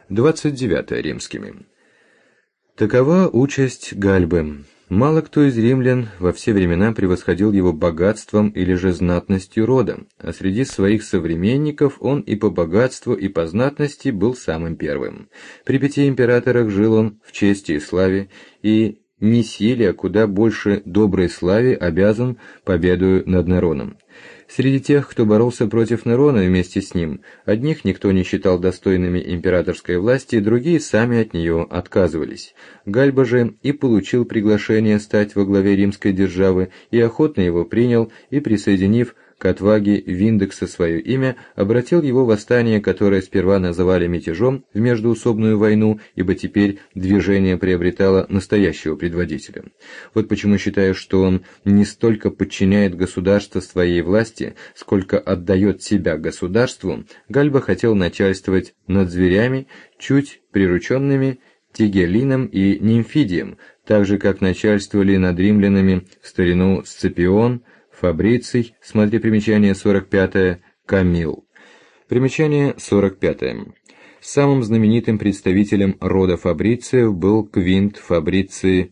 29 римскими. Такова участь Гальбы. Мало кто из римлян во все времена превосходил его богатством или же знатностью рода, а среди своих современников он и по богатству, и по знатности был самым первым. При 5 императорах жил он в чести и славе, и не силе, а куда больше доброй славе обязан победою над Нероном. Среди тех, кто боролся против Нерона вместе с ним, одних никто не считал достойными императорской власти, другие сами от нее отказывались. Гальба же и получил приглашение стать во главе римской державы, и охотно его принял, и, присоединив к отваге Виндекса свое имя, обратил его восстание, которое сперва называли мятежом, в междоусобную войну, ибо теперь движение приобретало настоящего предводителя. Вот почему считаю, что он не столько подчиняет государство своей власти, сколько отдает себя государству. Гальба хотел начальствовать над зверями, чуть прирученными Тигелином и Нимфидием, так же, как начальствовали над римлянами в старину Сципион, Фабриций, смотри примечание 45, Камил. Примечание 45. Самым знаменитым представителем рода Фабрициев был Квинт Фабриций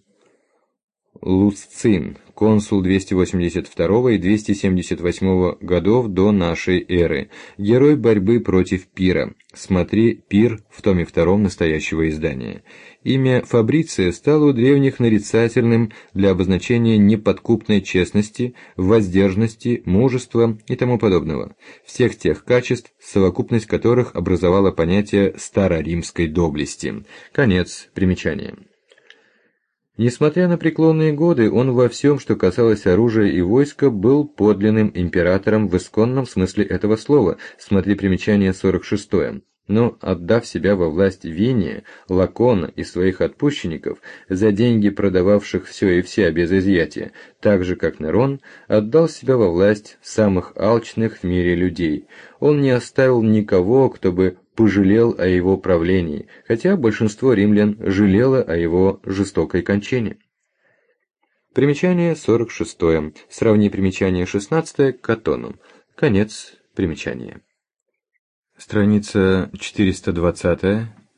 Лусцин, консул 282 и 278 годов до нашей эры, герой борьбы против Пира. Смотри Пир в томе 2 настоящего издания. Имя Фабриция стало у древних нарицательным для обозначения неподкупной честности, воздержанности, мужества и тому подобного, всех тех качеств, совокупность которых образовала понятие староримской доблести. Конец примечания. Несмотря на преклонные годы, он во всем, что касалось оружия и войска, был подлинным императором в исконном смысле этого слова, смотри примечание 46. Но, отдав себя во власть Вения, Лакона и своих отпущенников, за деньги продававших все и вся без изъятия, так же, как Нерон, отдал себя во власть самых алчных в мире людей. Он не оставил никого, кто бы пожалел о его правлении, хотя большинство римлян жалело о его жестокой кончине. Примечание 46. Сравни примечание 16 к Катону. Конец примечания. Страница 420.